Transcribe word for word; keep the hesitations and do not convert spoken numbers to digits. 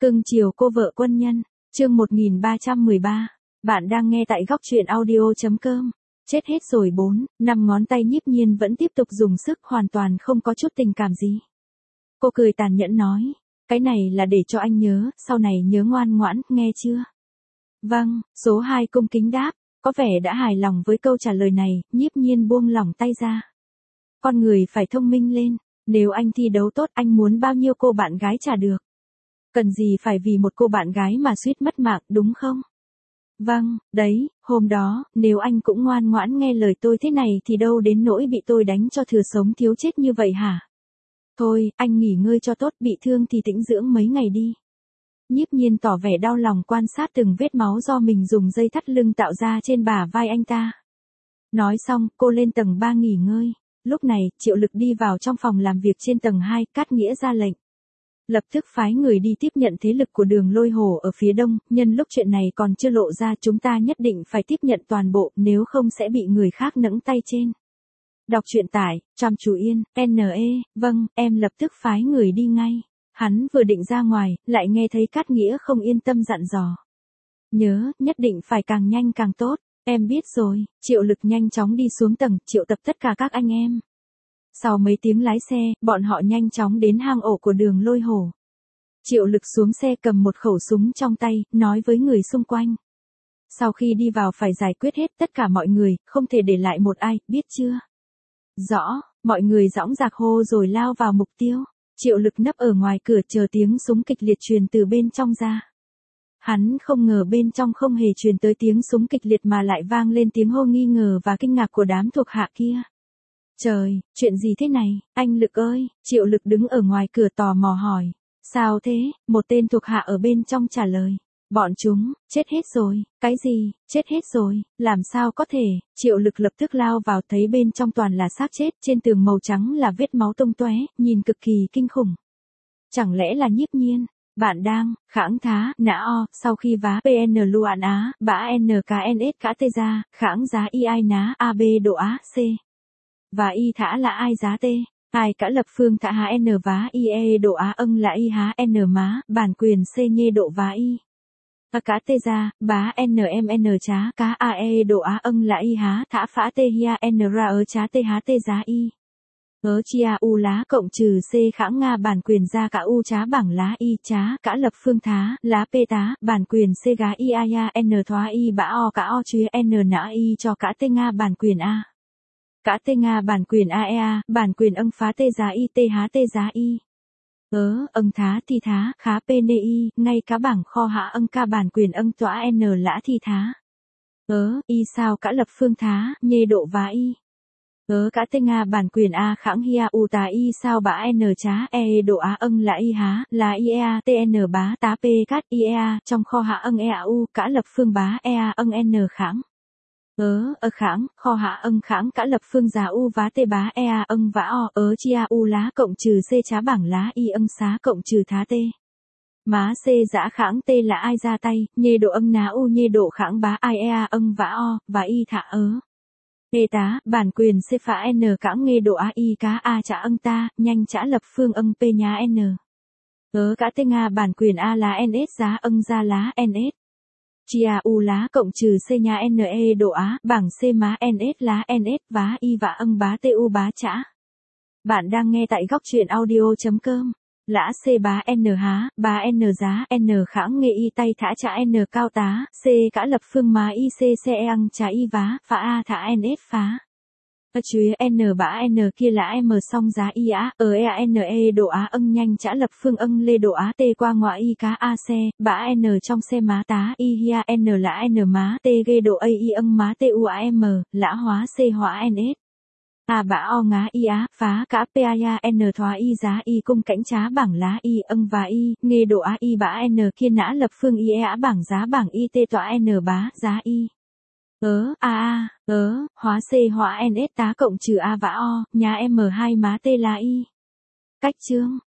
Cưng chiều cô vợ quân nhân, chương một nghìn ba trăm mười ba. Bạn đang nghe tại góc truyện audio.com. Chết hết rồi bốn, năm ngón tay Nhiếp Nhiên vẫn tiếp tục dùng sức, hoàn toàn không có chút tình cảm gì. Cô cười tàn nhẫn nói, cái này là để cho anh nhớ, sau này nhớ ngoan ngoãn, nghe chưa? Vâng, số hai cung kính đáp, có vẻ đã hài lòng với câu trả lời này, Nhiếp Nhiên buông lỏng tay ra. Con người phải thông minh lên, nếu anh thi đấu tốt anh muốn bao nhiêu cô bạn gái trả được. Cần gì phải vì một cô bạn gái mà suýt mất mạng, đúng không? Vâng, đấy, hôm đó, nếu anh cũng ngoan ngoãn nghe lời tôi thế này thì đâu đến nỗi bị tôi đánh cho thừa sống thiếu chết như vậy hả? Thôi, anh nghỉ ngơi cho tốt, bị thương thì tĩnh dưỡng mấy ngày đi. Nhiếp Nhiên tỏ vẻ đau lòng quan sát từng vết máu do mình dùng dây thắt lưng tạo ra trên bả vai anh ta. Nói xong, cô lên tầng ba nghỉ ngơi. Lúc này, Triệu Lực đi vào trong phòng làm việc trên tầng hai, Cát Nghĩa ra lệnh. Lập tức phái người đi tiếp nhận thế lực của Đường Lôi Hổ ở phía đông, nhân lúc chuyện này còn chưa lộ ra chúng ta nhất định phải tiếp nhận toàn bộ, nếu không sẽ bị người khác nẫng tay trên. Đọc truyện tải, Tràm Chủ Yên, N E, vâng, em lập tức phái người đi ngay. Hắn vừa định ra ngoài, lại nghe thấy Cát Nghĩa không yên tâm dặn dò. Nhớ, nhất định phải càng nhanh càng tốt, em biết rồi. Triệu Lực nhanh chóng đi xuống tầng, triệu tập tất cả các anh em. Sau mấy tiếng lái xe, bọn họ nhanh chóng đến hang ổ của Đường Lôi Hổ. Triệu Lực xuống xe cầm một khẩu súng trong tay, nói với người xung quanh. Sau khi đi vào phải giải quyết hết tất cả mọi người, không thể để lại một ai, biết chưa? Rõ, mọi người dõng dạc hô rồi lao vào mục tiêu. Triệu Lực nấp ở ngoài cửa chờ tiếng súng kịch liệt truyền từ bên trong ra. Hắn không ngờ bên trong không hề truyền tới tiếng súng kịch liệt mà lại vang lên tiếng hô nghi ngờ và kinh ngạc của đám thuộc hạ kia. Trời, chuyện gì thế này, anh Lực ơi, Triệu Lực đứng ở ngoài cửa tò mò hỏi. Sao thế, một tên thuộc hạ ở bên trong trả lời. Bọn chúng, chết hết rồi, cái gì, chết hết rồi, làm sao có thể, Triệu Lực lập tức lao vào thấy bên trong toàn là xác chết, trên tường màu trắng là vết máu tung tóe, nhìn cực kỳ kinh khủng. Chẳng lẽ là Nhiếp Nhiên, bạn đang, khãng thá, nã o, sau khi vá pê en luan á, bã en ca en ét cá tê ra, khãng giá y ai ná ab độ á, c. Và y thả là ai giá tê. Ai cả lập phương thả há n vá y e độ á âng là y há n má, bản quyền c nhê độ vá y. A cá tê ra, bá n m n chá cá a e độ á âng là y há thả phá tê hia n ra ớ chá tê há tê giá y. Ớ chia u lá cộng trừ c khãng nga bản quyền ra cả u chá bảng lá y chá cả lập phương thá, lá p tá, bản quyền c gá y a ya n thoá y bã o cả o chuế n nã y cho cả tê nga bản quyền a. Cả tê Nga bản quyền a e a, bản quyền âng phá tê giá y tê há tê giá y. Ớ, âng thá thi thá, khá pê nê y, ngay cá bảng kho hạ âng ca bản quyền âng tỏa n lã thi thá. Ớ, y sao cả lập phương thá, nhê độ vá y. Ớ cả tê Nga bản quyền a khãng hia u tá y sao bã n chá e độ á âng là y há, là y e a tn bá tá p cát y e a, trong kho hạ âng e a u, cả lập phương bá e a âng n khãng. Ớ, ơ khãng, kho hạ âng khãng cả lập phương giá u vá tê bá e a âng vã o, ớ chia u lá cộng trừ c chá bảng lá y âng xá cộng trừ thá tê. Má c giã khãng tê là ai ra tay, nhê độ âng ná u nhê độ khãng bá ai e a âng vã o, và y thả ớ. Ê tá, bản quyền c phá n cãng nghe độ a y cá a chả âng ta, nhanh chả lập phương âng p nhá n. Ớ cả tê Nga bản quyền a lá ns giá âng ra lá ns. Chia u lá cộng trừ c nhà ne độ á, bảng c má ns lá ns vá y và âng bá tu bá chả. Bạn đang nghe tại góc truyện audio.com. Lã c bá n há, bá n giá, n khãng nghe y tay thả chả n cao tá, c cả lập phương má y c c e âng chả y vá, phá a thả ns phá. A chuế n bã n kia là m song giá y á, ở e a n e độ á âng nhanh chả lập phương âng lê độ á tê qua ngoại y cá a xe, bã n trong xe má tá y hia n là n má tê ghê độ a y âng má tê u a m, lã hóa c hóa ns. A bã o ngá y á, phá cả p a ya n thoá y giá y cung cảnh chá bảng lá y âng và y, nghe độ á y bã n kia nã lập phương y e á bảng giá bảng y tê tỏa n bá giá y. Ớ, a a, ớ, hóa c hóa ns tá cộng trừ a vã o, nhà m hai má t là y. Cách chương.